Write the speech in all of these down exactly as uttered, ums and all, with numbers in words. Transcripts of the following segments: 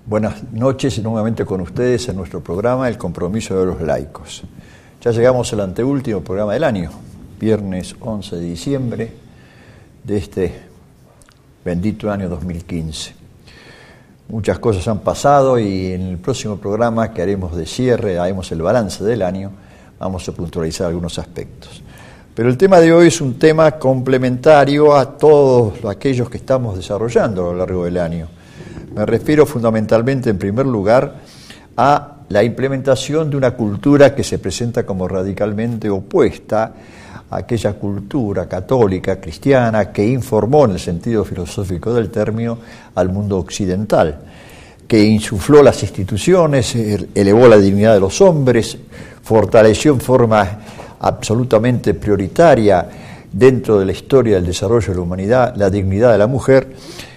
Buenas noches nuevamente con ustedes en nuestro programa El Compromiso de los Laicos. Ya llegamos al anteúltimo programa del año, viernes once de diciembre de este bendito año dos mil quince. Muchas cosas han pasado y en el próximo programa que haremos de cierre, haremos el balance del año, vamos a puntualizar algunos aspectos. Pero el tema de hoy es un tema complementario a todos aquellos que estamos desarrollando a lo largo del año. Me refiero fundamentalmente, en primer lugar, a la implementación de una cultura que se presenta como radicalmente opuesta a aquella cultura católica, cristiana, que informó en el sentido filosófico del término al mundo occidental, que insufló las instituciones, elevó la dignidad de los hombres, fortaleció en forma absolutamente prioritaria dentro de la historia del desarrollo de la humanidad la dignidad de la mujer,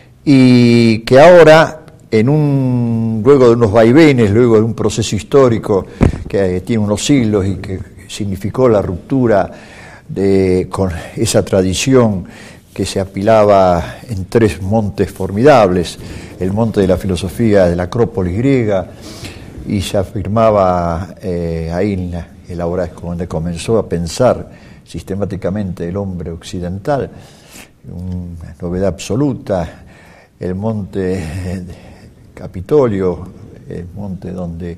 y que ahora, en un, luego de unos vaivenes, luego de un proceso histórico que tiene unos siglos y que significó la ruptura de, con esa tradición que se apilaba en tres montes formidables, el monte de la filosofía de la Acrópolis griega, y se afirmaba eh, ahí en la, en la hora donde comenzó a pensar sistemáticamente el hombre occidental, una novedad absoluta, el monte Capitolio, el monte donde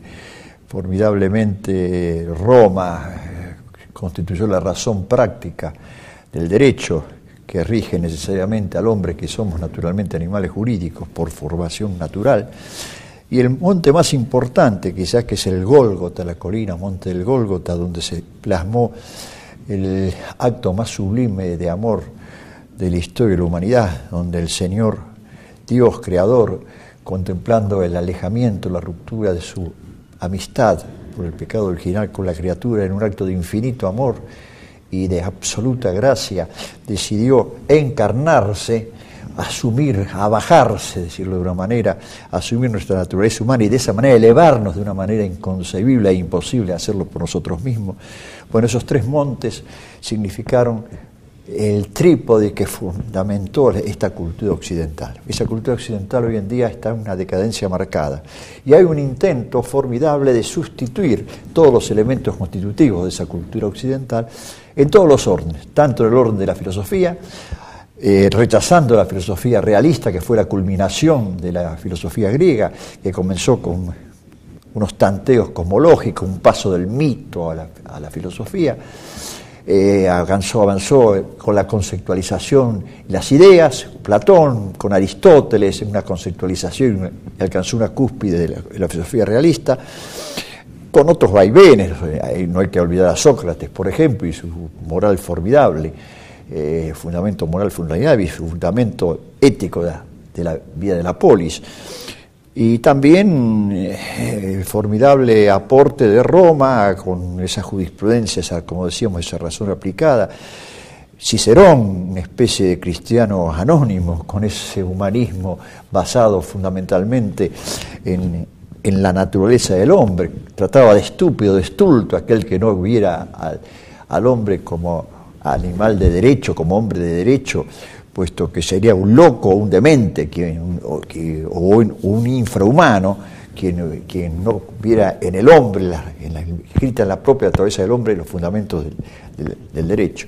formidablemente Roma constituyó la razón práctica del derecho que rige necesariamente al hombre, que somos naturalmente animales jurídicos por formación natural, y el monte más importante quizás, que es el Gólgota, la colina monte del Gólgota, donde se plasmó el acto más sublime de amor de la historia de la humanidad, donde el Señor Dios creador, contemplando el alejamiento, la ruptura de su amistad por el pecado original con la criatura, en un acto de infinito amor y de absoluta gracia, decidió encarnarse, asumir, abajarse, decirlo de una manera, asumir nuestra naturaleza humana y de esa manera elevarnos de una manera inconcebible e imposible hacerlo por nosotros mismos. Bueno, esos tres montes significaron el trípode que fundamentó esta cultura occidental. Esa cultura occidental hoy en día está en una decadencia marcada y hay un intento formidable de sustituir todos los elementos constitutivos de esa cultura occidental en todos los órdenes, tanto en el orden de la filosofía, eh, rechazando la filosofía realista, que fue la culminación de la filosofía griega, que comenzó con unos tanteos cosmológicos, un paso del mito a la, a la filosofía. Eh, avanzó, avanzó con la conceptualización y las ideas, Platón con Aristóteles en una conceptualización, alcanzó una cúspide de la, de la filosofía realista, con otros vaivenes. No hay que olvidar a Sócrates, por ejemplo, y su moral formidable, eh, fundamento moral fundamental y su fundamento ético de, de la vida de la polis. Y también eh, el formidable aporte de Roma con esa jurisprudencia, esa, como decíamos, esa razón aplicada. Cicerón, una especie de cristiano anónimo, con ese humanismo basado fundamentalmente en, en la naturaleza del hombre. Trataba de estúpido, de estulto, aquel que no viera al, al hombre como animal de derecho, como hombre de derecho, puesto que sería un loco o un demente, quien, o, que, o un, un infrahumano, quien, quien no viera en el hombre, la, en la, escrita en la propia naturaleza del hombre, los fundamentos del, del, del derecho.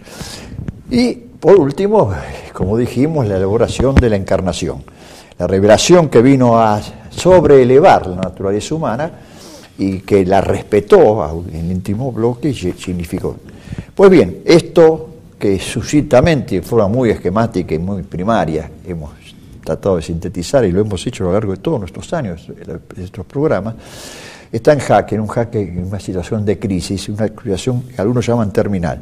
Y por último, como dijimos, la elaboración de la encarnación, la revelación que vino a sobreelevar la naturaleza humana y que la respetó en el íntimo bloque, significó. Pues bien, esto que sucintamente, en forma muy esquemática y muy primaria, hemos tratado de sintetizar y lo hemos hecho a lo largo de todos nuestros años, de nuestros programas, está en jaque, en un jaque, en una situación de crisis, una situación que algunos llaman terminal.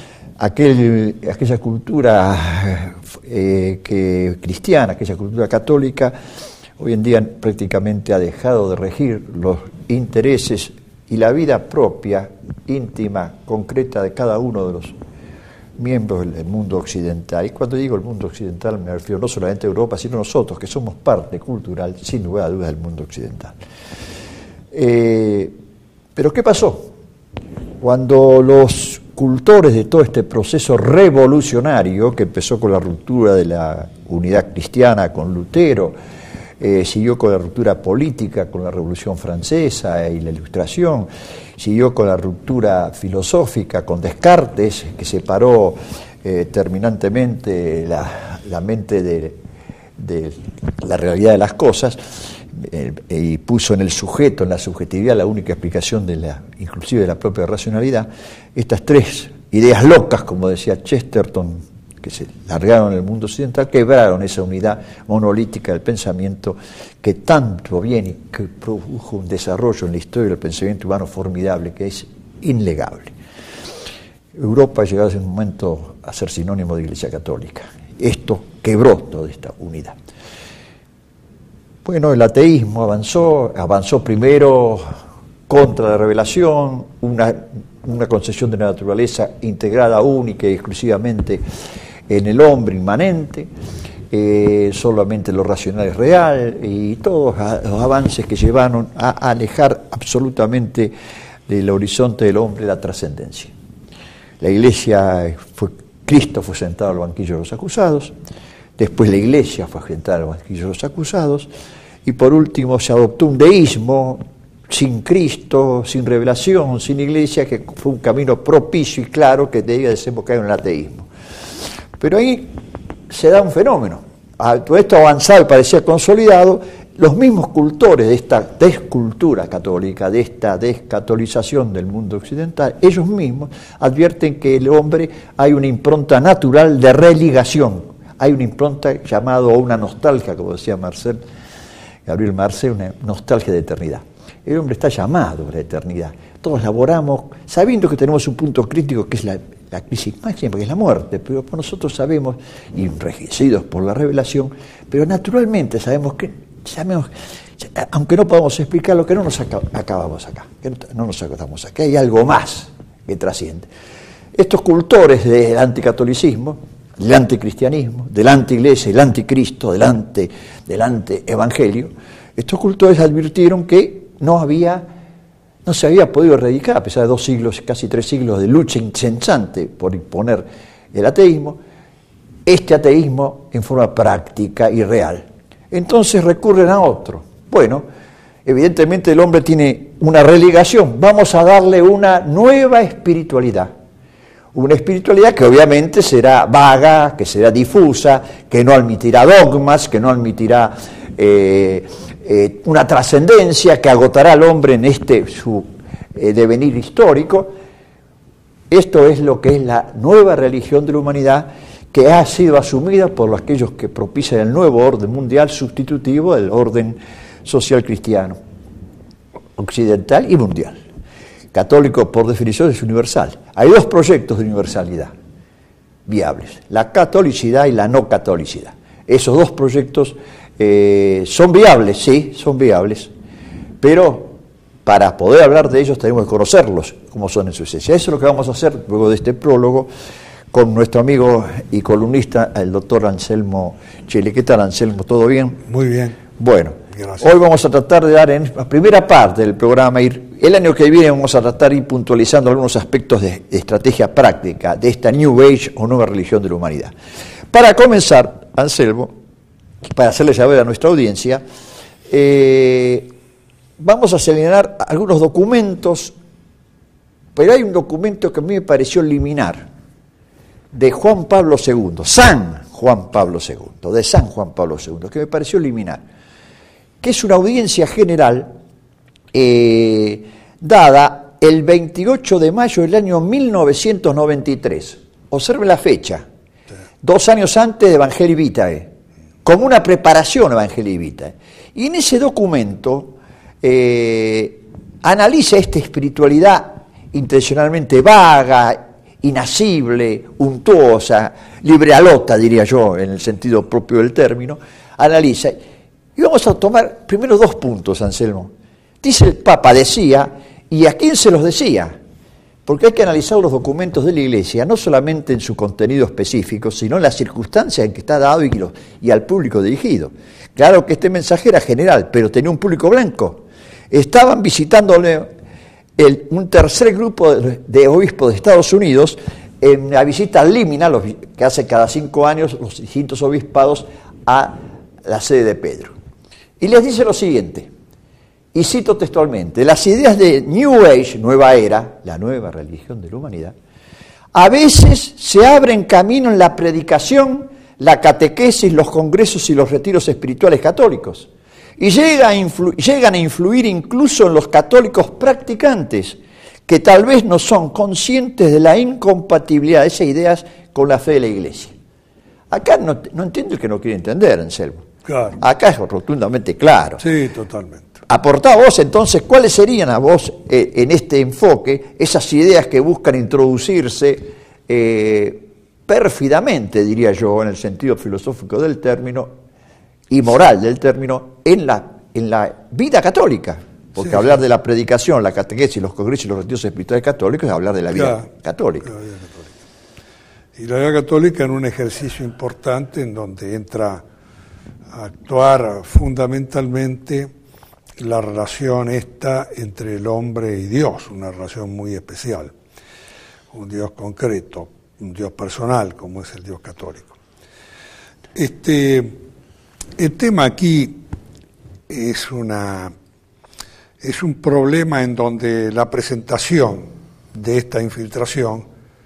Aquel, aquella cultura eh, que, cristiana, aquella cultura católica, hoy en día prácticamente ha dejado de regir los intereses y la vida propia, íntima, concreta de cada uno de los miembros del mundo occidental. Y cuando digo el mundo occidental me refiero no solamente a Europa, sino a nosotros, que somos parte cultural, sin lugar a dudas, del mundo occidental. Eh, pero ¿qué pasó? Cuando los cultores de todo este proceso revolucionario, que empezó con la ruptura de la unidad cristiana con Lutero, eh, siguió con la ruptura política, con la Revolución Francesa y la Ilustración, siguió con la ruptura filosófica, con Descartes, que separó eh, terminantemente la, la mente de, de la realidad de las cosas, eh, y puso en el sujeto, en la subjetividad, la única explicación de la, inclusive de la propia racionalidad. Estas tres ideas locas, como decía Chesterton, que se largaron en el mundo occidental, quebraron esa unidad monolítica del pensamiento que tanto bien y que produjo un desarrollo en la historia del pensamiento humano formidable, que es innegable. Europa ha llegado en un momento a ser sinónimo de Iglesia Católica. Esto quebró toda esta unidad. Bueno, el ateísmo avanzó, avanzó primero contra la revelación, una, una concepción de la naturaleza integrada única y exclusivamente en el hombre inmanente, eh, solamente lo racional es real, y todos los avances que llevaron a alejar absolutamente del horizonte del hombre la trascendencia. La Iglesia, fue, Cristo fue sentado al banquillo de los acusados, después la Iglesia fue sentada al banquillo de los acusados, y por último se adoptó un deísmo sin Cristo, sin revelación, sin Iglesia, que fue un camino propicio y claro que debía desembocar en el ateísmo. Pero ahí se da un fenómeno. Al todo esto avanzado y parecía consolidado, los mismos cultores de esta descultura católica, de esta descatolización del mundo occidental, ellos mismos advierten que el hombre hay una impronta natural de religación, hay una impronta llamada, o una nostalgia, como decía Marcel, Gabriel Marcel, una nostalgia de eternidad. El hombre está llamado a la eternidad. Todos laboramos sabiendo que tenemos un punto crítico que es la, la crisis máxima, que es la muerte, pero nosotros sabemos, y enriquecidos por la revelación, pero naturalmente sabemos que, sabemos, aunque no podamos explicarlo, que no nos acabamos acá, que no nos acabamos acá, hay algo más que trasciende. Estos cultores del anticatolicismo, del anticristianismo, del antiiglesia, del anticristo, del anti, del antievangelio, estos cultores advirtieron que no había, no se había podido erradicar, a pesar de dos siglos, casi tres siglos de lucha incesante por imponer el ateísmo, este ateísmo en forma práctica y real. Entonces recurren a otro. Bueno, evidentemente el hombre tiene una relegación, vamos a darle una nueva espiritualidad. Una espiritualidad que obviamente será vaga, que será difusa, que no admitirá dogmas, que no admitirá eh, eh, una trascendencia, que agotará al hombre en este su eh, devenir histórico. Esto es lo que es la nueva religión de la humanidad, que ha sido asumida por aquellos que propician el nuevo orden mundial sustitutivo del orden social cristiano, occidental y mundial. Católico, por definición, es universal. Hay dos proyectos de universalidad viables, la catolicidad y la no catolicidad. Esos dos proyectos eh, son viables, sí, son viables, pero para poder hablar de ellos tenemos que conocerlos, como son en su esencia. Eso es lo que vamos a hacer luego de este prólogo con nuestro amigo y columnista, el doctor Anselmo Chele. ¿Qué tal, Anselmo? ¿Todo bien? Muy bien. Bueno, gracias. Hoy vamos a tratar de dar en la primera parte del programa, ir, el año que viene vamos a tratar de ir puntualizando algunos aspectos de, de estrategia práctica de esta New Age o nueva religión de la humanidad. Para comenzar, Anselmo, para hacerle saber a nuestra audiencia, eh, vamos a señalar algunos documentos, pero hay un documento que a mí me pareció liminar, de Juan Pablo segundo, San Juan Pablo segundo, de San Juan Pablo segundo, que me pareció liminar, que es una audiencia general eh, dada el veintiocho de mayo del año mil novecientos noventa y tres. Observe la fecha, sí. Dos años antes de Evangelii Vitae, como una preparación a Evangelii Vitae. Y en ese documento eh, analiza esta espiritualidad intencionalmente vaga, inasible, untuosa, librealota, diría yo, en el sentido propio del término, analiza. Y vamos a tomar primero dos puntos, Anselmo. Dice el Papa, decía, ¿y a quién se los decía? Porque hay que analizar los documentos de la Iglesia, no solamente en su contenido específico, sino en las circunstancias en que está dado y, lo, y al público dirigido. Claro que este mensaje era general, pero tenía un público blanco. Estaban visitándole el, un tercer grupo de, de obispos de Estados Unidos en la visita al Límina, los, que hace cada cinco años los distintos obispados a la sede de Pedro. Y les dice lo siguiente, y cito textualmente: las ideas de New Age, nueva era, la nueva religión de la humanidad, a veces se abren camino en la predicación, la catequesis, los congresos y los retiros espirituales católicos, y llega a influ- llegan a influir incluso en los católicos practicantes, que tal vez no son conscientes de la incompatibilidad de esas ideas con la fe de la Iglesia. Acá no, no entiendo el que no quiere entender, Anselmo. Claro. Acá es rotundamente claro. Sí, totalmente. Aportá vos entonces, ¿cuáles serían a vos eh, en este enfoque esas ideas que buscan introducirse eh, pérfidamente, diría yo, en el sentido filosófico del término y moral del término, en la, en la vida católica? Porque sí, hablar sí. de la predicación, la catequesis, los congresos y los retiros espirituales católicos es hablar de la vida claro, católica. La vida católica. Y la vida católica en un ejercicio importante en donde entra a actuar fundamentalmente la relación esta entre el hombre y Dios, una relación muy especial, un Dios concreto, un Dios personal como es el Dios católico. Este, el tema aquí es una es un problema en donde la presentación de esta infiltración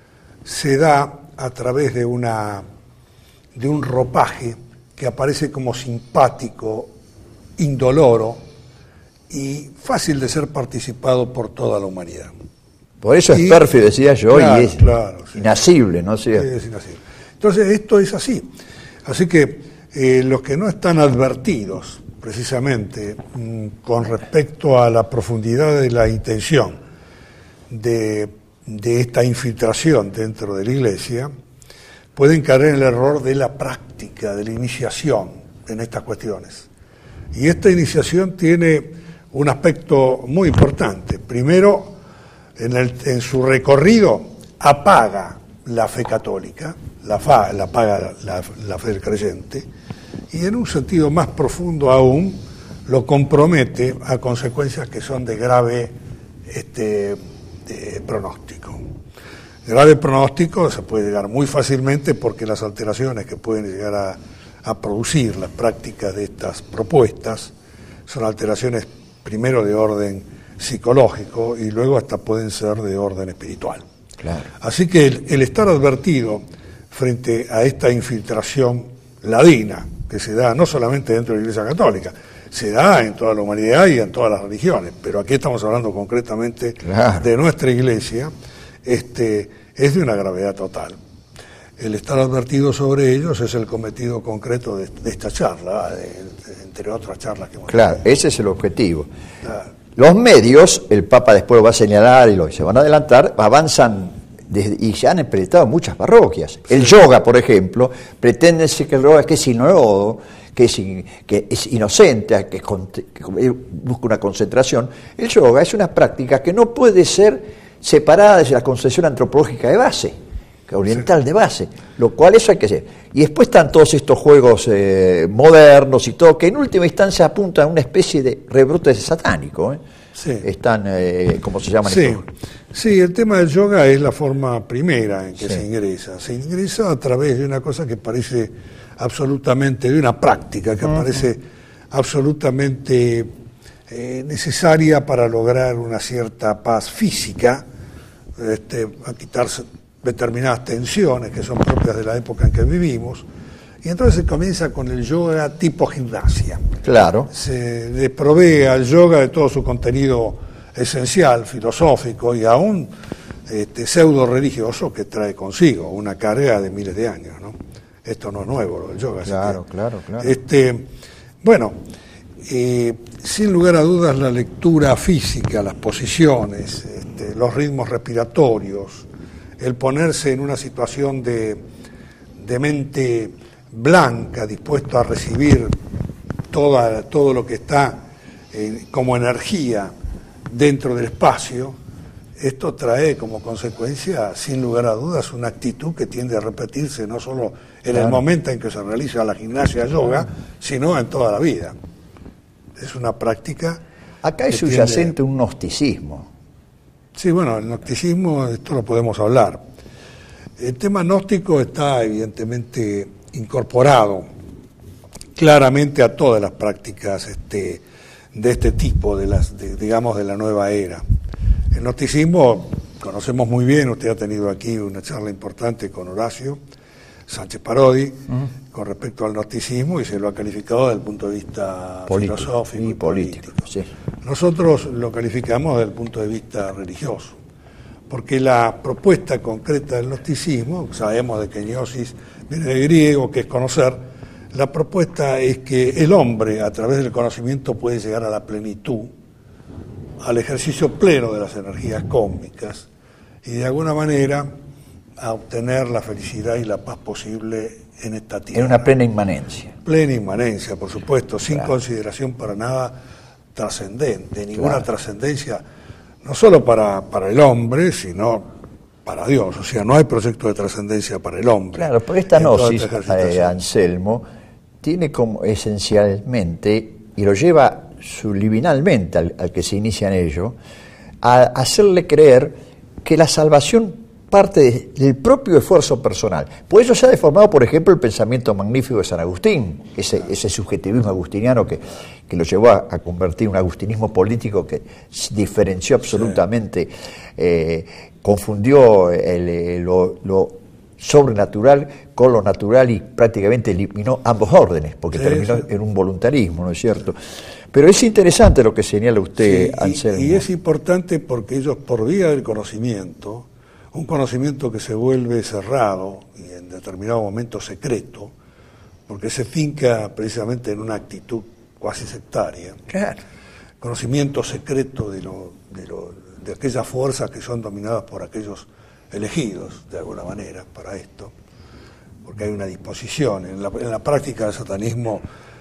se da a través de una de un ropaje que aparece como simpático, indoloro y fácil de ser participado por toda la humanidad. Por eso y, es pérfido, decía yo, claro, y es claro, sí, inasible, ¿no? Sí, es inasible. Entonces, esto es así. Así que eh, los que no están advertidos, precisamente, mmm, con respecto a la profundidad de la intención de, de esta infiltración dentro de la Iglesia, pueden caer en el error de la práctica, de la iniciación en estas cuestiones. Y esta iniciación tiene un aspecto muy importante. Primero, en, el, en su recorrido apaga la fe católica, la, fa, la apaga la, la fe del creyente, y en un sentido más profundo aún lo compromete a consecuencias que son de grave este, de pronóstico. Grave pronóstico se puede llegar muy fácilmente porque las alteraciones que pueden llegar a, a producir las prácticas de estas propuestas son alteraciones primero de orden psicológico y luego hasta pueden ser de orden espiritual. Claro. Así que el, el estar advertido frente a esta infiltración ladina que se da no solamente dentro de la Iglesia Católica, se da en toda la humanidad y en todas las religiones, pero aquí estamos hablando concretamente claro. de nuestra Iglesia, este, es de una gravedad total. El estar advertido sobre ellos es el cometido concreto de, de esta charla, de, de, entre otras charlas que hemos Claro, tenido. ese es el objetivo. Claro. Los medios, el Papa después lo va a señalar y lo, se van a adelantar, avanzan desde, y se han implementado muchas parroquias. Sí. El yoga, por ejemplo, pretende decir que el yoga es que es inodoro, que es, in, que es inocente, que, que busca una concentración. El yoga es una práctica que no puede ser separada de la concepción antropológica de base, oriental sí. de base, lo cual eso hay que hacer. Y después están todos estos juegos eh, modernos y todo, que en última instancia apuntan a una especie de rebrote satánico. ¿eh? Sí. Están, eh, ¿cómo se llaman? Sí. estos? Sí, el tema del yoga es la forma primera en que sí. se ingresa. Se ingresa a través de una cosa que parece absolutamente, de una práctica que uh-huh. parece absolutamente eh, necesaria para lograr una cierta paz física, este, a quitarse determinadas tensiones que son propias de la época en que vivimos, y entonces se comienza con el yoga tipo gimnasia. Claro. Se le provee al yoga de todo su contenido esencial, filosófico y aún este, pseudo religioso que trae consigo una carga de miles de años, ¿no? Esto no es nuevo, el yoga. Claro, que, claro, claro. Este, bueno, eh, sin lugar a dudas la lectura física, las posiciones, este, los ritmos respiratorios, el ponerse en una situación de, de mente blanca, dispuesto a recibir toda, todo lo que está eh, como energía dentro del espacio, esto trae como consecuencia, sin lugar a dudas, una actitud que tiende a repetirse no solo en claro. el momento en que se realiza la gimnasia yoga, sino en toda la vida. Es una práctica... Acá es subyacente tiende... un gnosticismo. Sí, bueno, el gnosticismo, esto lo podemos hablar. El tema gnóstico está evidentemente incorporado claramente a todas las prácticas este, de este tipo, de las, de, digamos, de la nueva era. El gnosticismo conocemos muy bien, usted ha tenido aquí una charla importante con Horacio Sánchez Parodi uh-huh. con respecto al gnosticismo y se lo ha calificado desde el punto de vista político, filosófico y, y político. político. Sí. Nosotros lo calificamos desde el punto de vista religioso, porque la propuesta concreta del gnosticismo, sabemos de que gnosis viene de griego, que es conocer, la propuesta es que el hombre a través del conocimiento puede llegar a la plenitud, al ejercicio pleno de las energías cósmicas y de alguna manera a obtener la felicidad y la paz posible en esta tierra. En una plena inmanencia. Plena inmanencia, por supuesto, sin claro. consideración para nada trascendente, ninguna claro. trascendencia, no solo para, para el hombre, sino para Dios. O sea, no hay proyecto de trascendencia para el hombre. Claro, pero esta gnosis, eh, Anselmo, tiene como esencialmente, y lo lleva subliminalmente al, al que se inicia en ello, a hacerle creer que la salvación parte de, del propio esfuerzo personal. Por eso se ha deformado, por ejemplo, el pensamiento magnífico de San Agustín, ese, ese subjetivismo agustiniano que, que lo llevó a, a convertir en un agustinismo político que diferenció absolutamente, sí. eh, confundió el, el, lo, lo sobrenatural con lo natural y prácticamente eliminó ambos órdenes, porque sí, terminó sí. en un voluntarismo, ¿no es cierto? Pero es interesante lo que señala usted, sí, Anselmo. Y, y es importante porque ellos, por vía del conocimiento, un conocimiento que se vuelve cerrado y en determinado momento secreto, porque se finca precisamente en una actitud cuasi sectaria. Claro. Conocimiento secreto de, lo, de, lo, de aquellas fuerzas que son dominadas por aquellos elegidos, de alguna manera, para esto, porque hay una disposición. En la, en la práctica del satanismo,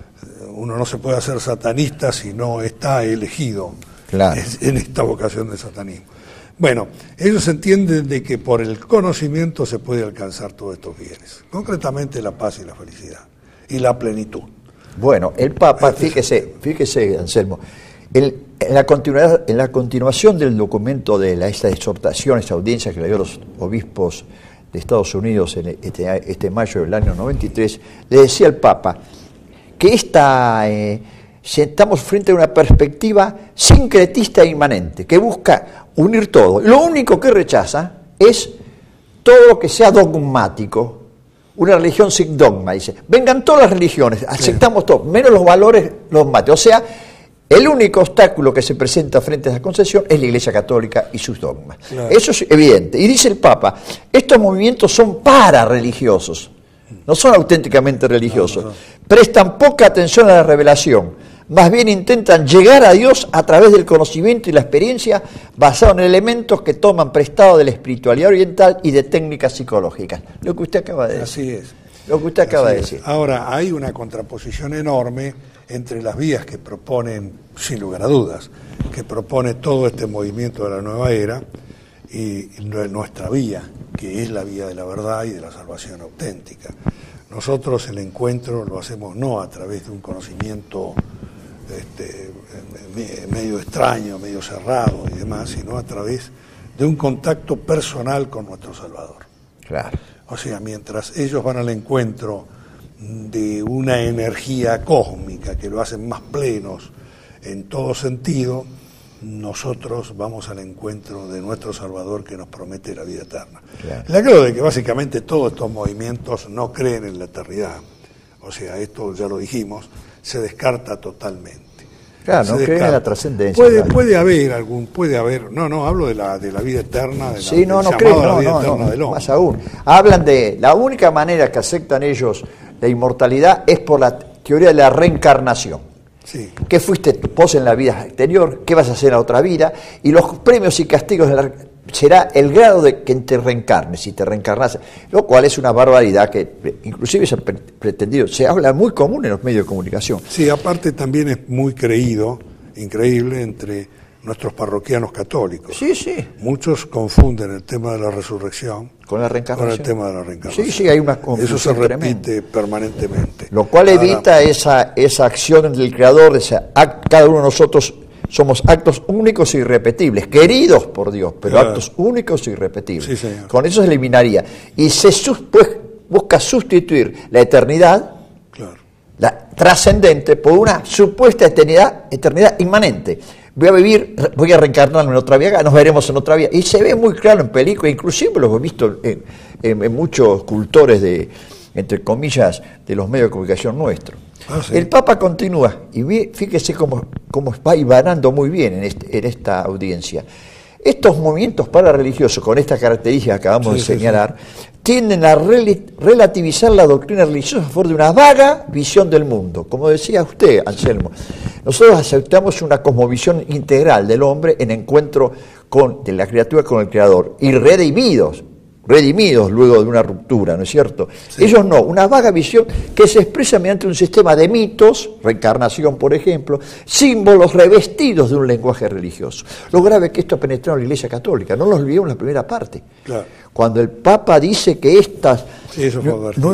uno no se puede hacer satanista si no está elegido claro. en, en esta vocación del satanismo. Bueno, ellos entienden de que por el conocimiento se puede alcanzar todos estos bienes, concretamente la paz y la felicidad, y la plenitud. Bueno, el Papa, fíjese, fíjese, Anselmo, el, en, la continuidad, en la continuación del documento de la, esta exhortación, esta audiencia que le dio a los obispos de Estados Unidos en este, este mayo del año noventa y tres, le decía el Papa que esta... Eh, estamos frente a una perspectiva sincretista e inmanente, que busca unir todo. Lo único que rechaza es todo lo que sea dogmático, una religión sin dogma, dice. Vengan todas las religiones, aceptamos todo, menos los valores dogmáticos. O sea, el único obstáculo que se presenta frente a esa concesión es la Iglesia Católica y sus dogmas. Claro. Eso es evidente. Y dice el Papa, estos movimientos son para-religiosos, no son auténticamente religiosos. No, no, no. Prestan poca atención a la revelación. Más bien intentan llegar a Dios a través del conocimiento y la experiencia basado en elementos que toman prestado de la espiritualidad oriental y de técnicas psicológicas. Lo que usted acaba de decir. Así es. Lo que usted acaba Así de es. decir. Ahora, hay una contraposición enorme entre las vías que proponen, sin lugar a dudas, que propone todo este movimiento de la nueva era y nuestra vía, que es la vía de la verdad y de la salvación auténtica. Nosotros el encuentro lo hacemos no a través de un conocimiento Este, medio extraño, medio cerrado y demás, sino a través de un contacto personal con nuestro Salvador. Claro. O sea, mientras ellos van al encuentro de una energía cósmica que lo hacen más plenos en todo sentido, nosotros vamos al encuentro de nuestro Salvador que nos promete la vida eterna. Claro. Le aclaro de que básicamente todos estos movimientos no creen en la eternidad. O sea, esto ya lo dijimos, se descarta totalmente. Claro, se no creen en la trascendencia. Puede, claro. puede haber algún, puede haber, no, no, hablo de la de la vida eterna, de la, sí, no, no creo, no, no, no, más aún. Hablan de la única manera que aceptan ellos la inmortalidad es por la teoría de la reencarnación. Sí. ¿Qué fuiste vos en la vida exterior? ¿Qué vas a hacer en la otra vida? Y los premios y castigos de la será el grado de que te reencarnes, si te reencarnas, lo cual es una barbaridad que inclusive se ha pretendido, se habla muy común en los medios de comunicación. Sí, aparte también es muy creído, increíble, entre nuestros parroquianos católicos. Sí, sí. Muchos confunden el tema de la resurrección con la reencarnación. Con el tema de la reencarnación. Sí, sí, hay una confusión. Eso se repite tremenda. permanentemente. Lo cual Ahora, evita esa, esa acción del Creador, de esa, cada uno de nosotros somos actos únicos e irrepetibles, queridos por Dios, pero claro. actos únicos e irrepetibles. Sí, señor. Con eso se eliminaría. Y se pues, busca sustituir la eternidad, claro. la trascendente por una supuesta eternidad, eternidad inmanente. Voy a vivir, voy a reencarnarme en otra vida, nos veremos en otra vida. Y se ve muy claro en películas, inclusive lo he visto en, en, en muchos cultores de, entre comillas, de los medios de comunicación nuestros. Ah, sí. El Papa continúa, y fíjese cómo, cómo va ibanando muy bien en, este, en esta audiencia. Estos movimientos parareligiosos, con estas características que acabamos sí, de señalar, sí, sí. tienden a rel relativizar la doctrina religiosa a favor de una vaga visión del mundo. Como decía usted, Anselmo, nosotros aceptamos una cosmovisión integral del hombre en encuentro con, de la criatura con el Creador, y redimidos, redimidos luego de una ruptura, ¿no es cierto? Sí. Ellos no, una vaga visión que se expresa mediante un sistema de mitos, reencarnación por ejemplo, símbolos revestidos de un lenguaje religioso. Lo grave es que esto ha penetrado en la Iglesia Católica, no lo olvidemos en la primera parte. Claro. Cuando el Papa dice que estas, sí, eso fue no, no,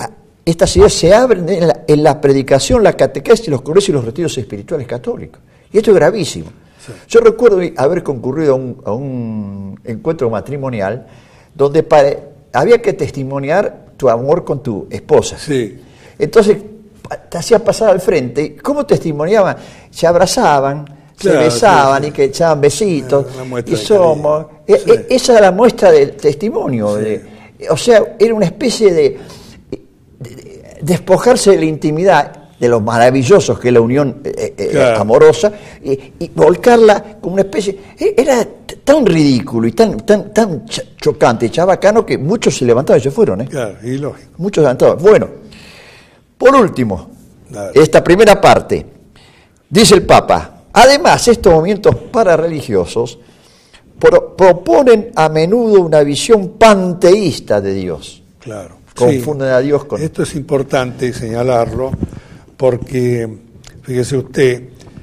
estas ideas se abren en la, en la predicación, la catequesis, los congresos y los retiros espirituales católicos. Y esto es gravísimo. Sí. Yo recuerdo haber concurrido a un, a un encuentro matrimonial donde pare, había que testimoniar tu amor con tu esposa. Sí. Entonces te hacían pasar al frente. ¿Cómo testimoniaban? Se abrazaban, claro, se besaban, sí, sí. y que echaban besitos. Y somos. Sí. E, esa era la muestra del testimonio. Sí. De, o sea, era una especie de, de, de despojarse de la intimidad, de lo maravillosos que es la unión eh, eh, claro. amorosa, y, y volcarla como una especie. Era tan ridículo y tan tan tan chocante, chabacano, que muchos se levantaban y se fueron. ¿eh? Claro, y lógico. Muchos se levantaban. Bueno, por último, claro. esta primera parte, dice el Papa, además estos movimientos parareligiosos pro, proponen a menudo una visión panteísta de Dios. Claro. Confunden sí. a Dios con... Esto es importante señalarlo, porque fíjese usted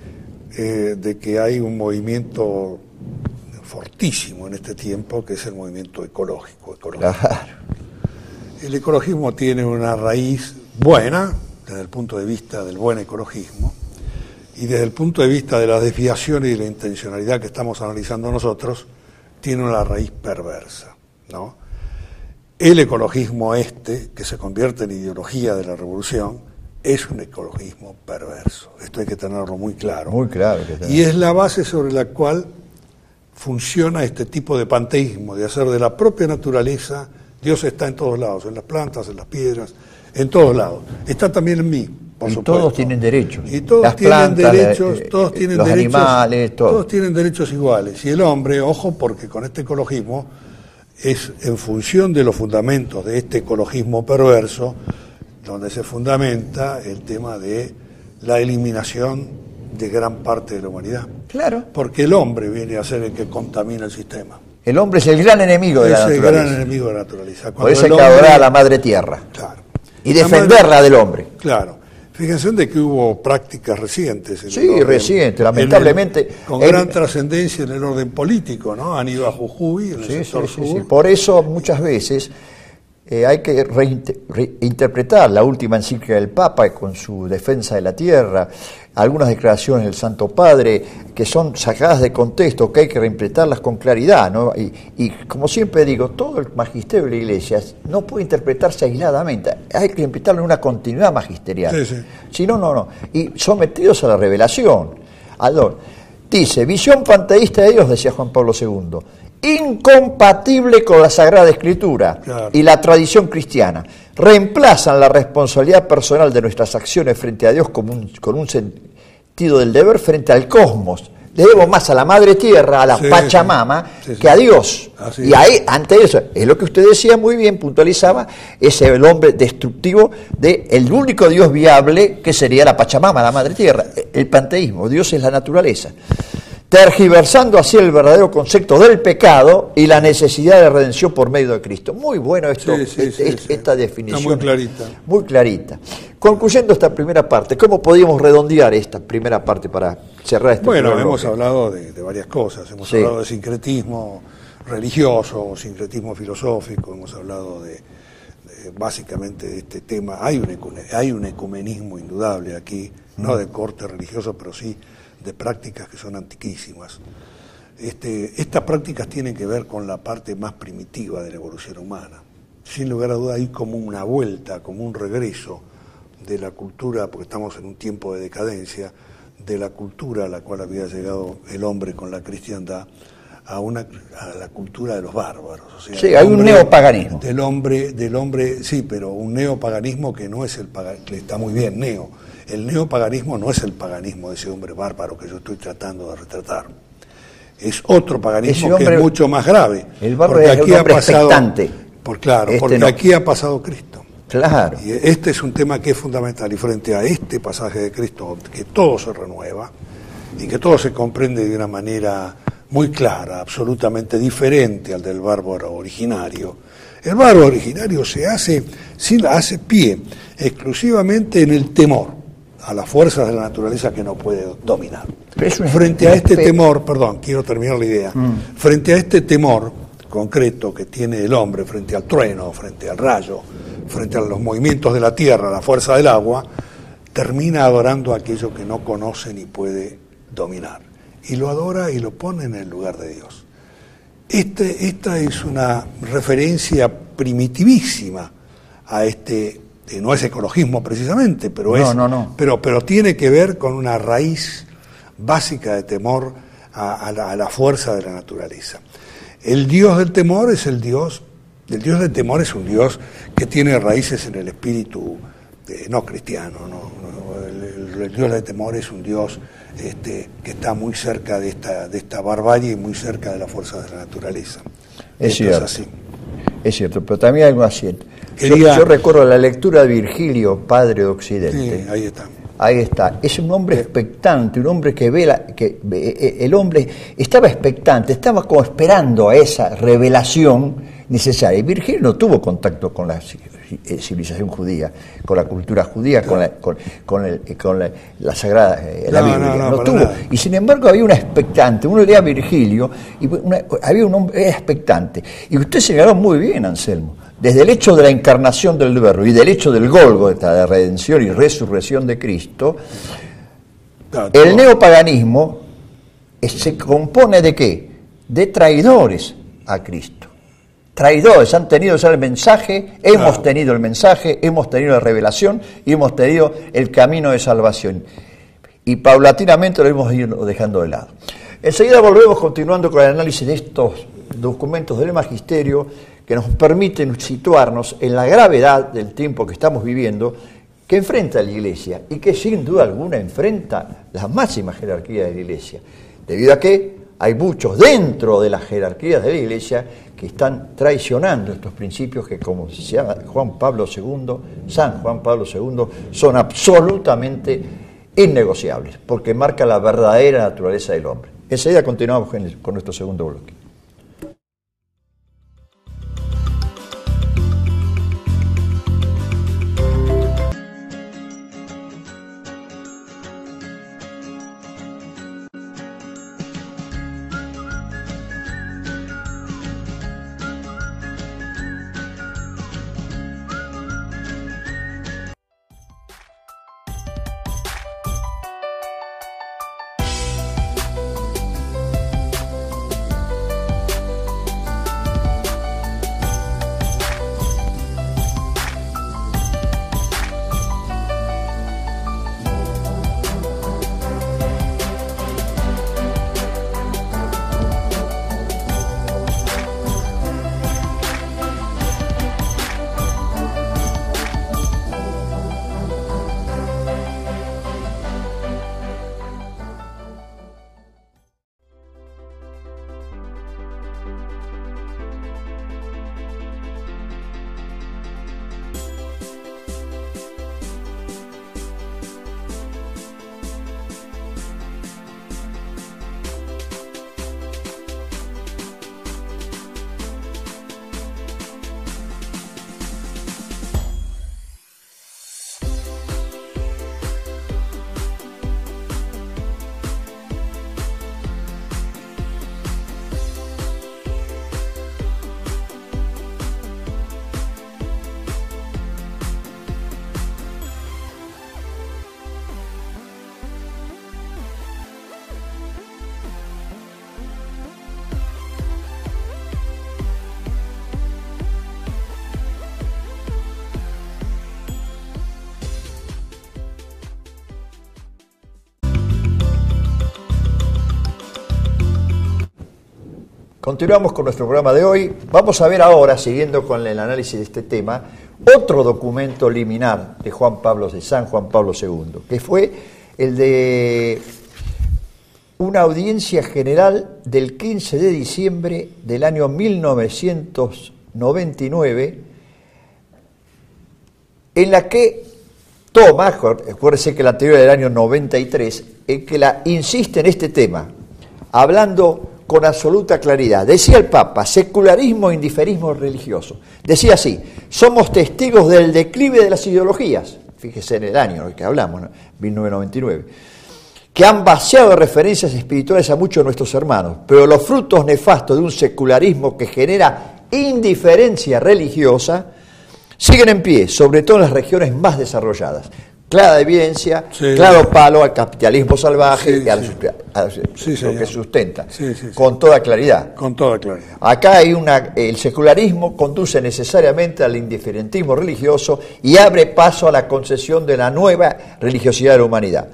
eh, de que hay un movimiento fortísimo en este tiempo, que es el movimiento ecológico. ecológico. Claro. El ecologismo tiene una raíz buena, desde el punto de vista del buen ecologismo, y desde el punto de vista de las desviaciones y la intencionalidad que estamos analizando nosotros, tiene una raíz perversa, ¿no? El ecologismo este, que se convierte en ideología de la revolución, es un ecologismo perverso. Esto hay que tenerlo muy claro. Muy claro. Que y es la base sobre la cual funciona este tipo de panteísmo, de hacer de la propia naturaleza, Dios está en todos lados, en las plantas, en las piedras, en todos lados. Está también en mí, por y supuesto. Todos tienen derechos. Y todos las tienen plantas, derechos, la, todos tienen los derechos, animales, todo. todos tienen derechos iguales. Y el hombre, ojo, porque con este ecologismo es en función de los fundamentos de este ecologismo perverso donde se fundamenta el tema de la eliminación de gran parte de la humanidad. Claro. Porque el hombre viene a ser el que contamina el sistema. El hombre es el gran enemigo de es la naturaleza. Es el gran enemigo de la naturaleza. Cuando Por eso hay que hombre... adorar a la madre tierra. Claro. Y defenderla madre... del hombre. Claro. Fíjense de que hubo prácticas recientes. En sí, orden, recientes, lamentablemente. El, con el, gran trascendencia en el orden político, ¿no? Han ido a Jujuy, en el sí, sector sí, sur. Sí, sí. Por eso muchas veces eh, hay que reinter, reinterpretar la última encíclica del Papa con su defensa de la tierra, algunas declaraciones del Santo Padre que son sacadas de contexto, que hay que reinterpretarlas con claridad, ¿no? Y, y como siempre digo, todo el magisterio de la Iglesia no puede interpretarse aisladamente, hay que interpretarlo en una continuidad magisterial. Sí, sí. Si no, no, no. Y sometidos a la revelación. Ador. Dice, visión panteísta de Dios, decía Juan Pablo segundo, incompatible con la Sagrada Escritura claro. y la tradición cristiana. Reemplazan la responsabilidad personal de nuestras acciones frente a Dios con un, con un sentido del deber frente al cosmos. Le debo más a la Madre Tierra, a la sí, Pachamama, sí, sí, que a Dios. Así y ahí, ante eso, es lo que usted decía muy bien, puntualizaba, es el hombre destructivo del único Dios viable, que sería la Pachamama, la Madre Tierra, el panteísmo. Dios es la naturaleza. Tergiversando así el verdadero concepto del pecado y la necesidad de redención por medio de Cristo. Muy bueno esto, sí, sí, es, sí, es, sí. esta definición. Está muy clarita. Muy clarita. Concluyendo esta primera parte, ¿cómo podríamos redondear esta primera parte para cerrar este Bueno, hemos bloque? hablado de, de varias cosas. Hemos sí. hablado de sincretismo religioso, sincretismo filosófico, hemos hablado de, de básicamente de este tema. Hay un, hay un ecumenismo indudable aquí, no de corte religioso, pero sí de prácticas que son antiquísimas. Este, estas prácticas tienen que ver con la parte más primitiva de la evolución humana. Sin lugar a duda hay como una vuelta, como un regreso de la cultura, porque estamos en un tiempo de decadencia, de la cultura a la cual había llegado el hombre con la cristiandad, a una a la cultura de los bárbaros. O sea, sí, hay un neopaganismo. Del hombre, del hombre, sí, pero un neopaganismo que no es el paganismo, que está muy bien, neo. El neopaganismo no es el paganismo de ese hombre bárbaro que yo estoy tratando de retratar. Es otro paganismo hombre, que es mucho más grave. El bárbaro es un hombre expectante. Por, claro, este porque no. Aquí ha pasado Cristo. Claro. Y este es un tema que es fundamental, y frente a este pasaje de Cristo, que todo se renueva y que todo se comprende de una manera muy clara, absolutamente diferente al del bárbaro originario. El bárbaro originario se hace, hace pie exclusivamente en el temor a las fuerzas de la naturaleza que no puede dominar. Frente a este temor, perdón, quiero terminar la idea, mm. frente a este temor concreto que tiene el hombre frente al trueno, frente al rayo, frente a los movimientos de la tierra, la fuerza del agua, termina adorando aquello que no conoce ni puede dominar. Y lo adora y lo pone en el lugar de Dios. Este, esta es una referencia primitivísima a este, eh, no es ecologismo precisamente, pero, no, es, no, no. Pero, pero tiene que ver con una raíz básica de temor a, a, la, a la fuerza de la naturaleza. El Dios del temor es el Dios, el Dios del temor es un Dios que tiene raíces en el espíritu eh, no cristiano, no, no el, el, el Dios del temor es un Dios Este, que está muy cerca de esta, de esta barbarie y muy cerca de las fuerzas de la naturaleza. Es Esto cierto, es así. Es cierto, pero también hay algo así. Quería... Yo, yo recuerdo la lectura de Virgilio, padre de Occidente. Sí, ahí está. Ahí está. Es un hombre expectante, un hombre que ve, la, que ve, el hombre estaba expectante, estaba como esperando a esa revelación necesaria. Y Virgilio no tuvo contacto con la civilización judía, con la cultura judía, no. con, la, con, con, el, con la, la sagrada, eh, la no, Biblia. No, no, no tuvo. Nada. Y sin embargo había una expectante. Uno leía a Virgilio y una, había un hombre expectante. Y usted señaló muy bien, Anselmo. Desde el hecho de la encarnación del Verbo y del hecho del Gólgota, de la redención y resurrección de Cristo, no, el neopaganismo se compone de ¿qué? De traidores a Cristo. Traidores, han tenido ya el mensaje, hemos claro. tenido el mensaje, hemos tenido la revelación y hemos tenido el camino de salvación. Y paulatinamente lo hemos ido dejando de lado. Enseguida volvemos continuando con el análisis de estos documentos del Magisterio que nos permiten situarnos en la gravedad del tiempo que estamos viviendo, que enfrenta la Iglesia y que sin duda alguna enfrenta la máxima jerarquía de la Iglesia, debido a que hay muchos dentro de las jerarquías de la Iglesia que están traicionando estos principios que, como se llama Juan Pablo segundo, San Juan Pablo segundo, son absolutamente innegociables, porque marca la verdadera naturaleza del hombre. Enseguida continuamos con nuestro segundo bloque. Continuamos con nuestro programa de hoy. Vamos a ver ahora, siguiendo con el análisis de este tema, otro documento liminar de Juan Pablo, de San Juan Pablo segundo, que fue el de una audiencia general del quince de diciembre del año mil novecientos noventa y nueve, en la que toma, acuérdense que la anterior del año noventa y tres, en que la insiste en este tema, hablando con absoluta claridad. Decía el Papa, secularismo e indiferismo religioso. Decía así, somos testigos del declive de las ideologías, fíjese en el año en el que hablamos, ¿no? mil novecientos noventa y nueve, que han vaciado de referencias espirituales a muchos de nuestros hermanos, pero los frutos nefastos de un secularismo que genera indiferencia religiosa siguen en pie, sobre todo en las regiones más desarrolladas. Clara evidencia, sí, claro palo al capitalismo salvaje, sí, y a, sí. a, a, sí, lo que sustenta, sí, sí, sí. con toda claridad. Con toda claridad. Acá hay una, el secularismo conduce necesariamente al indiferentismo religioso y abre paso a la concesión de la nueva religiosidad de la humanidad.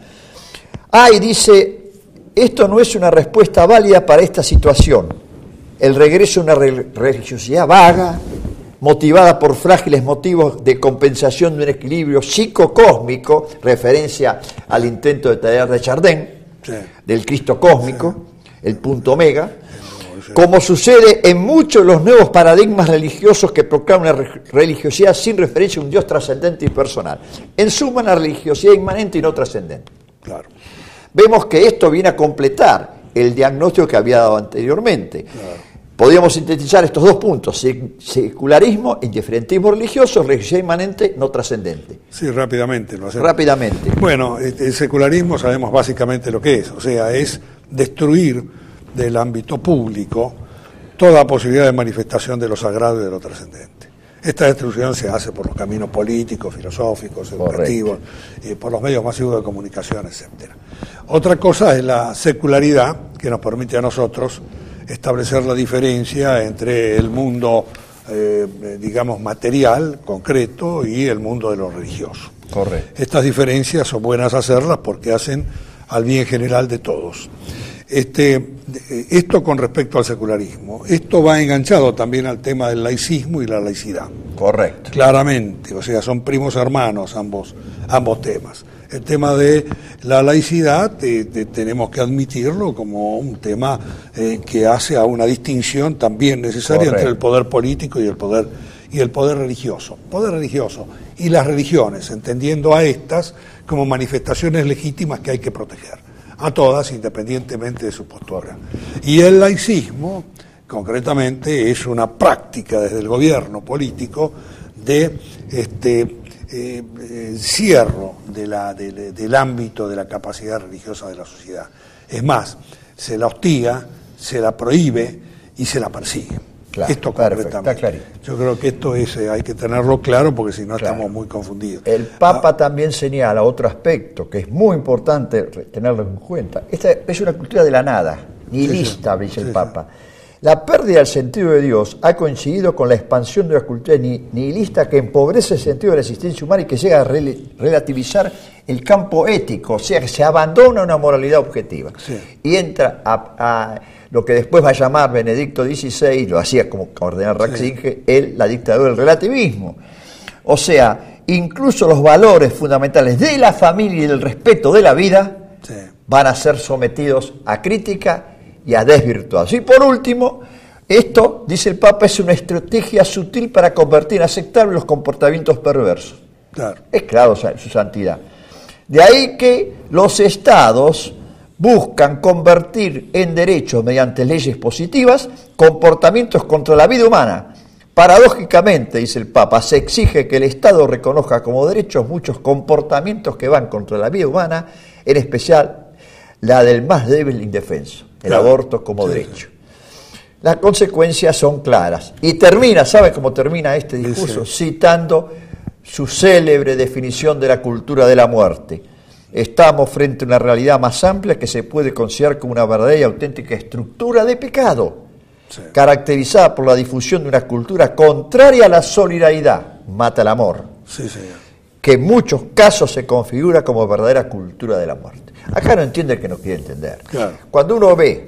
Ah, y dice, esto no es una respuesta válida para esta situación. El regreso a una religiosidad vaga, motivada por frágiles motivos de compensación de un equilibrio psicocósmico, referencia al intento de Teilhard de Chardin, sí. del Cristo cósmico, sí. el punto omega, sí. como sucede en muchos de los nuevos paradigmas religiosos que proclaman una religiosidad sin referencia a un Dios trascendente y personal. En suma, una religiosidad inmanente y no trascendente. Claro. Vemos que esto viene a completar el diagnóstico que había dado anteriormente. Claro. Podríamos sintetizar estos dos puntos, secularismo, indiferentismo religioso, religiosidad inmanente, no trascendente. Sí, rápidamente lo hacemos. Rápidamente. Bueno, el secularismo sabemos básicamente lo que es, o sea, es destruir del ámbito público toda posibilidad de manifestación de lo sagrado y de lo trascendente. Esta destrucción se hace por los caminos políticos, filosóficos, educativos, eh, por los medios masivos de comunicación, etcétera. Otra cosa es la secularidad, que nos permite a nosotros establecer la diferencia entre el mundo, eh, digamos, material, concreto, y el mundo de lo religioso. Correcto. Estas diferencias son buenas hacerlas porque hacen al bien general de todos. Este, esto con respecto al secularismo. Esto va enganchado también al tema del laicismo y la laicidad. Correcto. Claramente, o sea, son primos hermanos ambos, ambos temas. El tema de la laicidad te, te, tenemos que admitirlo como un tema eh, que hace a una distinción también necesaria Correcto. Entre el poder político y el poder y el poder religioso. Poder religioso y las religiones, entendiendo a estas como manifestaciones legítimas que hay que proteger, a todas independientemente de su postura. Y el laicismo, concretamente, es una práctica desde el gobierno político de este Eh, eh, cierro de la, de, de, del ámbito de la capacidad religiosa de la sociedad. Es más, se la hostiga, se la prohíbe y se la persigue. Claro, esto perfecto, concretamente. Está clarito. Yo creo que esto es, eh, hay que tenerlo claro porque si no claro. estamos muy confundidos. El Papa ah. también señala otro aspecto que es muy importante tenerlo en cuenta. Esta es una cultura de la nada, nihilista, sí, sí. dice el sí, Papa. Sí. La pérdida del sentido de Dios ha coincidido con la expansión de una cultura nihilista que empobrece el sentido de la existencia humana y que llega a rel- relativizar el campo ético, o sea, que se abandona una moralidad objetiva. Sí. Y entra a, a lo que después va a llamar Benedicto dieciséis, lo hacía como cardenal Ratzinger, sí. él, la dictadura del relativismo. O sea, incluso los valores fundamentales de la familia y del respeto de la vida sí. van a ser sometidos a crítica y a desvirtuados. Y por último, esto, dice el Papa, es una estrategia sutil para convertir en aceptables los comportamientos perversos. Claro. Es claro su santidad. De ahí que los estados buscan convertir en derechos mediante leyes positivas comportamientos contra la vida humana. Paradójicamente, dice el Papa, se exige que el Estado reconozca como derechos muchos comportamientos que van contra la vida humana, en especial la del más débil e indefenso, el claro. aborto como sí, derecho. Sí. Las consecuencias son claras. Y termina, ¿sabe cómo termina este discurso? Sí, sí. Citando su célebre definición de la cultura de la muerte. Estamos frente a una realidad más amplia que se puede considerar como una verdadera y auténtica estructura de pecado, sí. caracterizada por la difusión de una cultura contraria a la solidaridad, mata el amor, sí, señor. que en muchos casos se configura como verdadera cultura de la muerte. Acá no entiende el que no quiere entender. Claro. Cuando uno ve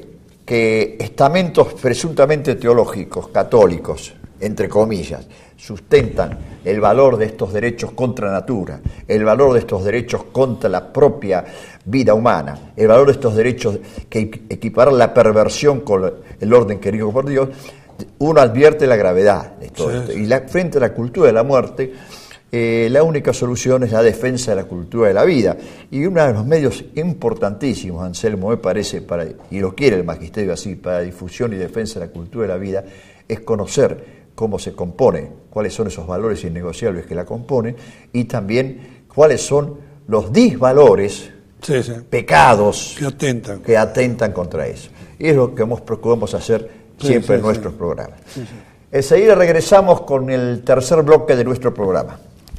que estamentos presuntamente teológicos, católicos, entre comillas, sustentan el valor de estos derechos contra natura, el valor de estos derechos contra la propia vida humana, el valor de estos derechos que equiparan la perversión con el orden querido por Dios, uno advierte la gravedad de todo sí, esto. Y la, frente a la cultura de la muerte, eh, la única solución es la defensa de la cultura de la vida. Y uno de los medios importantísimos, Anselmo, me parece, para, y lo quiere el magisterio así, para la difusión y defensa de la cultura de la vida, es conocer cómo se compone, cuáles son esos valores innegociables que la componen, y también cuáles son los disvalores, sí, sí. pecados que atentan. que atentan contra eso. Y es lo que hemos, procuramos hacer sí, siempre sí, en nuestros sí. programas. Sí, sí. Enseguida regresamos con el tercer bloque de nuestro programa.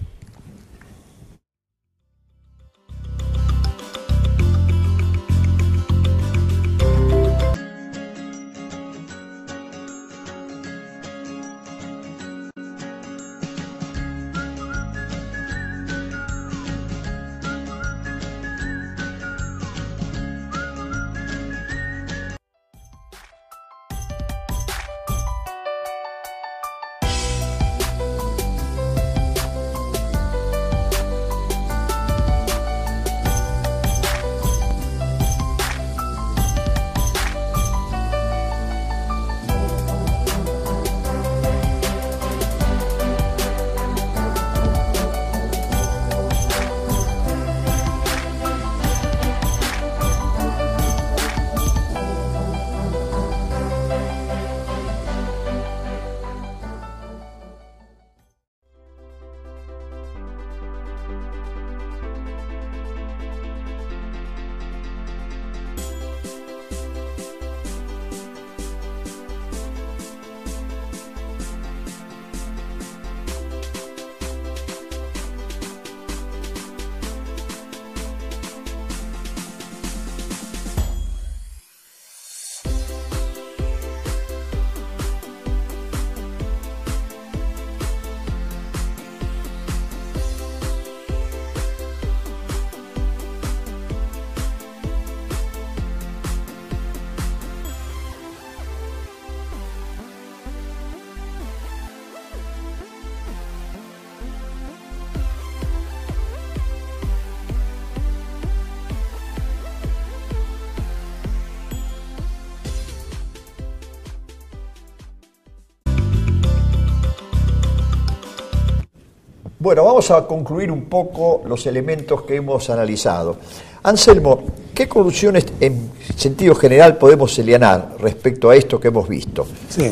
Bueno, vamos a concluir un poco los elementos que hemos analizado. Anselmo, ¿qué conclusiones en sentido general podemos alinear respecto a esto que hemos visto? Sí,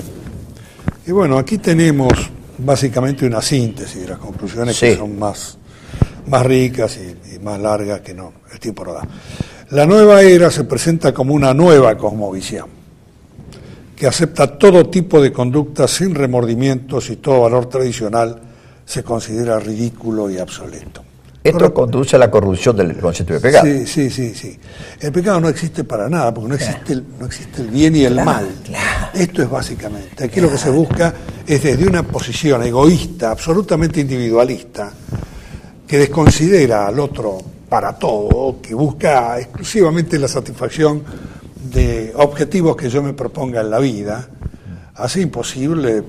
y bueno, aquí tenemos básicamente una síntesis de las conclusiones sí. que son más, más ricas y, y más largas que no, el tiempo no da. La nueva era se presenta como una nueva cosmovisión, que acepta todo tipo de conductas sin remordimientos y todo valor tradicional se considera ridículo y obsoleto. Esto Pero, conduce a la corrupción del concepto de pecado. Sí, sí, sí, sí. El pecado no existe para nada, porque no existe el, no existe el bien y el claro, mal. Claro. Esto es básicamente. Aquí claro. lo que se busca es desde una posición egoísta, absolutamente individualista, que desconsidera al otro para todo, que busca exclusivamente la satisfacción de objetivos que yo me proponga en la vida, hace imposible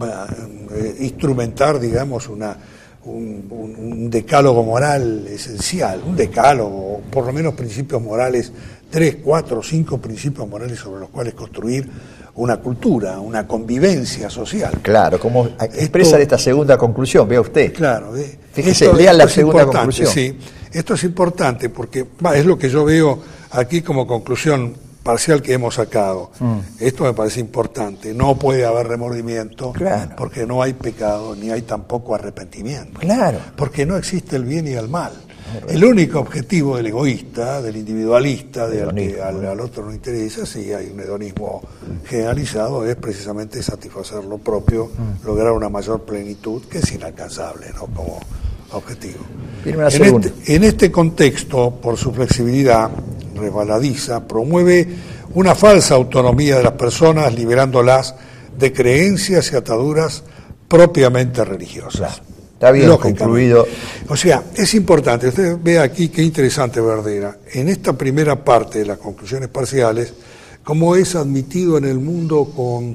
eh, instrumentar, digamos, una, un, un, un decálogo moral esencial, un decálogo, por lo menos principios morales, tres, cuatro, cinco principios morales sobre los cuales construir una cultura, una convivencia social. Claro, como expresa esta segunda conclusión, vea usted. Claro, eh, fíjese, esto, lea la segunda conclusión. Sí, esto es importante porque bah, es lo que yo veo aquí como conclusión parcial que hemos sacado. Mm. Esto me parece importante. No puede haber remordimiento claro. porque no hay pecado ni hay tampoco arrepentimiento. Claro. Porque no existe el bien y el mal. Claro. El único objetivo del egoísta, del individualista, de al que al, al otro no interesa, si hay un hedonismo generalizado, es precisamente satisfacer lo propio, mm. lograr una mayor plenitud que es inalcanzable, ¿no? Como objetivo. En este, en este contexto, por su flexibilidad resbaladiza, promueve una falsa autonomía de las personas, liberándolas de creencias y ataduras propiamente religiosas. Claro. Está bien concluido. O sea, es importante, usted ve aquí qué interesante, Verdera, en esta primera parte de las conclusiones parciales, cómo es admitido en el mundo con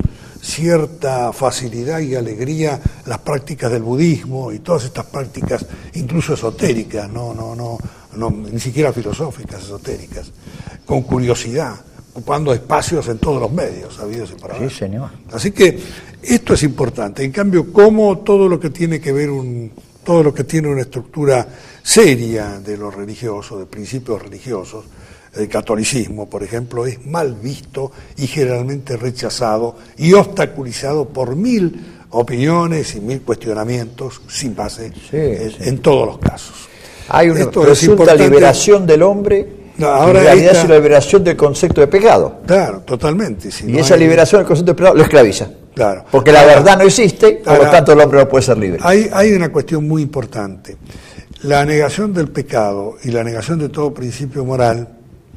cierta facilidad y alegría las prácticas del budismo y todas estas prácticas, incluso esotéricas, no, no, no, no, ni siquiera filosóficas, esotéricas, con curiosidad, ocupando espacios en todos los medios habidos y por haber. Sí, señor. Así que esto es importante. En cambio, cómo todo lo que tiene que ver un, todo lo que tiene una estructura seria de lo religioso, de principios religiosos, el catolicismo, por ejemplo, es mal visto y generalmente rechazado y obstaculizado por mil opiniones y mil cuestionamientos sin base sí, en, sí. en todos los casos. Hay una Esto presunta liberación del hombre, no, ahora en realidad esta... es la liberación del concepto de pecado. Claro, totalmente. Si y no esa hay... liberación del concepto de pecado lo esclaviza. Claro. Porque la ahora, verdad no existe, por ahora, lo tanto el hombre no puede ser libre. Hay, hay una cuestión muy importante. La negación del pecado y la negación de todo principio moral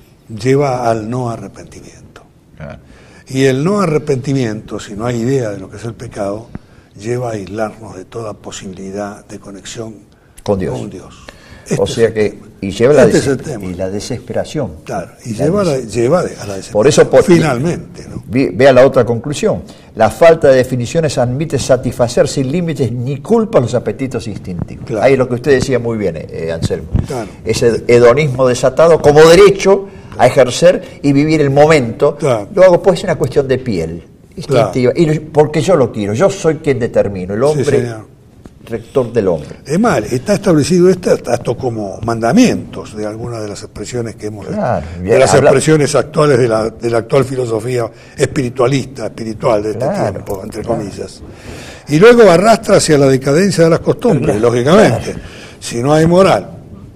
lleva al no arrepentimiento. Ah. Y el no arrepentimiento, si no hay idea de lo que es el pecado, lleva a aislarnos de toda posibilidad de conexión con Dios. Con Dios. Este o sea que, y lleva la, des y la desesperación. Claro, y la lleva, la, lleva a la desesperación. Por eso, por, finalmente, ¿no? Vea la otra conclusión. La falta de definiciones admite satisfacer sin límites ni culpa los apetitos instintivos. Claro. Ahí es lo que usted decía muy bien, eh, Anselmo. Claro. Ese hedonismo desatado como derecho a ejercer y vivir el momento. Claro. Luego pues es una cuestión de piel instintiva. Claro. Y porque yo lo quiero, yo soy quien determino. El hombre... Sí, rector del hombre. Es mal, está establecido esto, esto como mandamientos de algunas de las expresiones que hemos claro, de las habla... expresiones actuales de la, de la actual filosofía espiritualista, espiritual de este claro, tiempo, entre claro. comillas. Y luego arrastra hacia la decadencia de las costumbres, claro, lógicamente. Claro. Si no hay moral,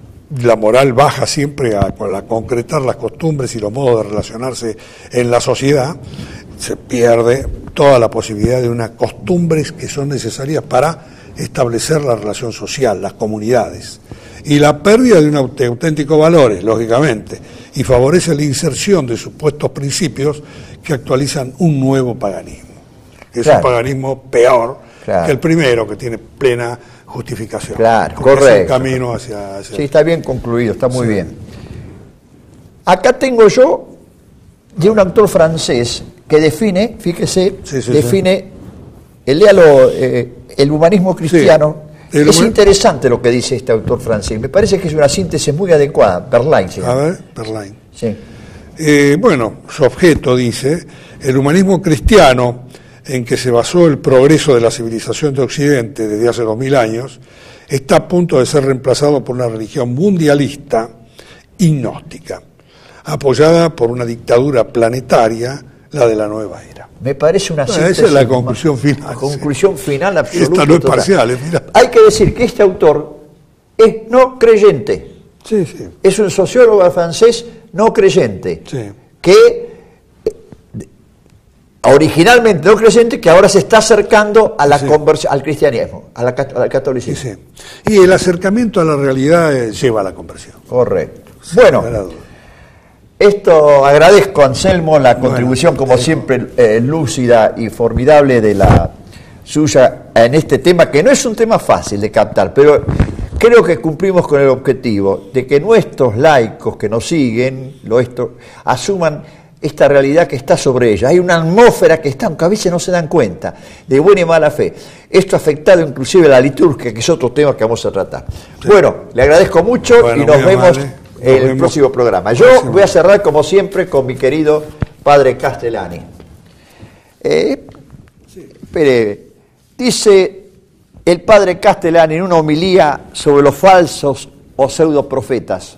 la moral baja siempre a, a concretar las costumbres y los modos de relacionarse en la sociedad, se pierde toda la posibilidad de unas costumbres que son necesarias para establecer la relación social, las comunidades, y la pérdida de un auténticos valores, lógicamente, y favorece la inserción de supuestos principios que actualizan un nuevo paganismo, que es claro. un paganismo peor claro. que el primero, que tiene plena justificación. Claro, correcto. Es el camino hacia, hacia... Sí, está bien concluido, está muy sí. bien. Acá tengo yo de un autor francés que define, fíjese, sí, sí, define, sí. léalo, eh, el humanismo cristiano. Sí. Es human... interesante lo que dice este autor francés. Me parece que es una síntesis muy adecuada. Perlain se llama. A ver, Perlain. Sí. Eh, bueno, su objeto dice, el humanismo cristiano, en que se basó el progreso de la civilización de Occidente desde hace dos mil años, está a punto de ser reemplazado por una religión mundialista y gnóstica, apoyada por una dictadura planetaria, la de la nueva era. Me parece una síntesis. Esa es la conclusión final. La conclusión sí. final absoluta. Esta no es parcial, es final. Hay que decir que este autor es no creyente. Sí, sí. Es un sociólogo francés no creyente. Sí. Que originalmente no creyente, que ahora se está acercando a la sí. conversión, al cristianismo, a la, al catolicismo. Sí, sí. Y el acercamiento a la realidad eh, lleva a la conversión. Correcto. Sí, bueno. Esto agradezco a Anselmo la contribución, bueno, como siempre, eh, lúcida y formidable de la suya en este tema, que no es un tema fácil de captar, pero creo que cumplimos con el objetivo de que nuestros laicos que nos siguen, lo esto, asuman esta realidad que está sobre ellos. Hay una atmósfera que está, aunque a veces no se dan cuenta, de buena y mala fe. Esto ha afectado inclusive a la liturgia, que es otro tema que vamos a tratar. Sí. Bueno, le agradezco mucho bueno, y nos vemos... Amable. El vemos. próximo programa. Yo próximo. voy a cerrar como siempre con mi querido padre Castellani. Eh, sí. Espere, dice el padre Castellani en una homilía sobre los falsos o pseudoprofetas.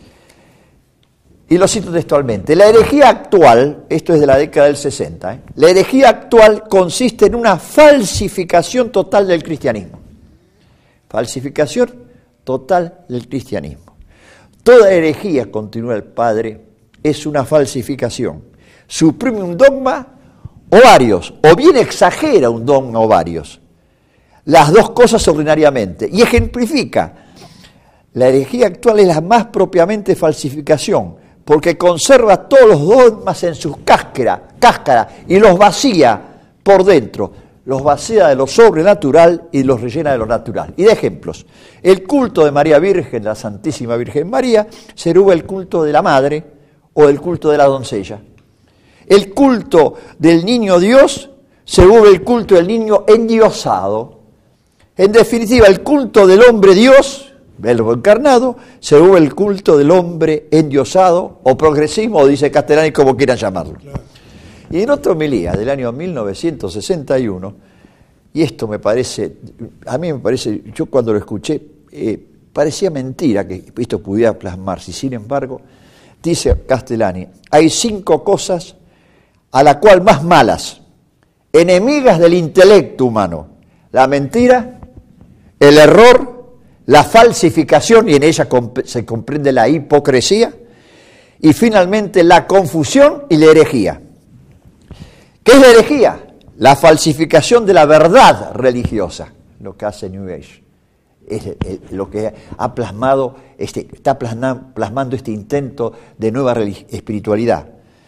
Y lo cito textualmente. La herejía actual, esto es de la década del sesenta, ¿eh? La herejía actual consiste en una falsificación total del cristianismo. Falsificación total del cristianismo. Toda herejía, continúa el padre, es una falsificación. Suprime un dogma o varios, o bien exagera un dogma o varios. Las dos cosas ordinariamente. Y ejemplifica. La herejía actual es la más propiamente falsificación, porque conserva todos los dogmas en sus cáscara, cáscara y los vacía por dentro. Los vacía de lo sobrenatural y los rellena de lo natural. Y de ejemplos. El culto de María Virgen, la Santísima Virgen María, se sirve el culto de la madre o el culto de la doncella. El culto del niño Dios se vuelve el culto del niño endiosado. En definitiva, el culto del hombre Dios, verbo encarnado, se vuelve el culto del hombre endiosado, o progresismo, o dice Castellani, como quieran llamarlo. Y en otra homilía del año mil novecientos sesenta y uno, y esto me parece, a mí me parece, yo cuando lo escuché, eh, parecía mentira que esto pudiera plasmarse, y sin embargo, dice Castellani, hay cinco cosas a la cual más malas, enemigas del intelecto humano: la mentira, el error, la falsificación, y en ella comp- se comprende la hipocresía, y finalmente la confusión y la herejía. ¿Qué es la herejía? La falsificación de la verdad religiosa, lo que hace New Age. Es lo que ha plasmado, este, está plasma, plasmando este intento de nueva religi- espiritualidad.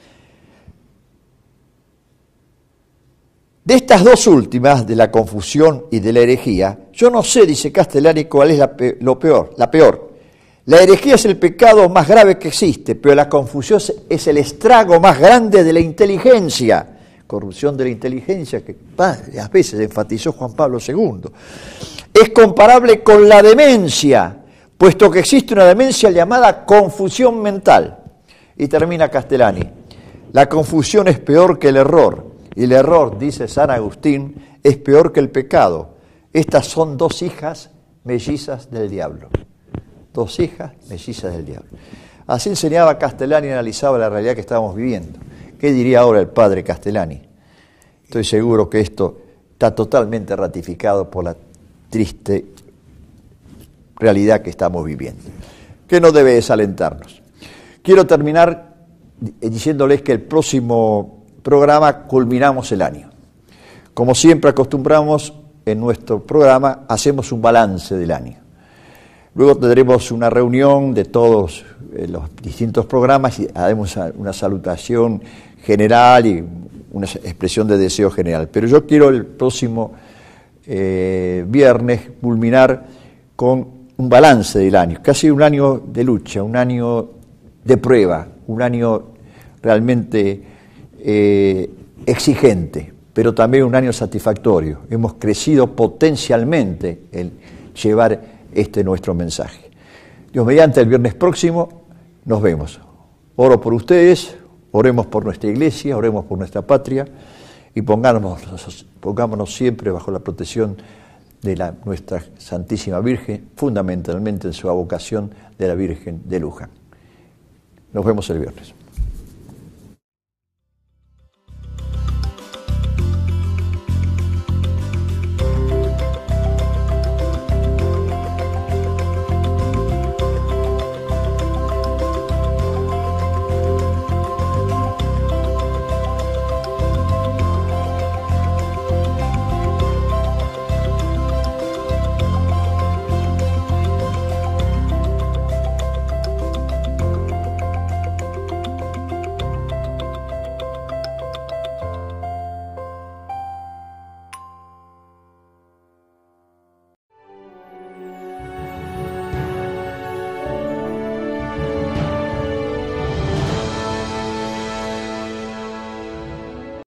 De estas dos últimas, de la confusión y de la herejía, yo no sé, dice Castellani, cuál es la, pe- lo peor, la peor. La herejía es el pecado más grave que existe, pero la confusión es el estrago más grande de la inteligencia. Corrupción de la inteligencia, que a veces enfatizó Juan Pablo segundo. Es comparable con la demencia, puesto que existe una demencia llamada confusión mental. Y termina Castellani: la confusión es peor que el error, y el error, dice San Agustín, es peor que el pecado. Estas son dos hijas mellizas del diablo. Dos hijas mellizas del diablo. Así enseñaba Castellani y analizaba la realidad que estábamos viviendo. ¿Qué diría ahora el padre Castellani? Estoy seguro que esto está totalmente ratificado por la triste realidad que estamos viviendo, que no debe desalentarnos. Quiero terminar diciéndoles que el próximo programa culminamos el año. Como siempre acostumbramos en nuestro programa, hacemos un balance del año. Luego tendremos una reunión de todos los distintos programas y haremos una salutación general y una expresión de deseo general. Pero yo quiero el próximo eh, viernes culminar con un balance del año, casi un año de lucha, un año de prueba, un año realmente eh, exigente, pero también un año satisfactorio. Hemos crecido potencialmente en llevar este nuestro mensaje. Dios mediante, el viernes próximo nos vemos. Oro por ustedes, oremos por nuestra iglesia, oremos por nuestra patria y pongámonos, pongámonos siempre bajo la protección de la, nuestra Santísima Virgen, fundamentalmente en su vocación de la Virgen de Luján. Nos vemos el viernes.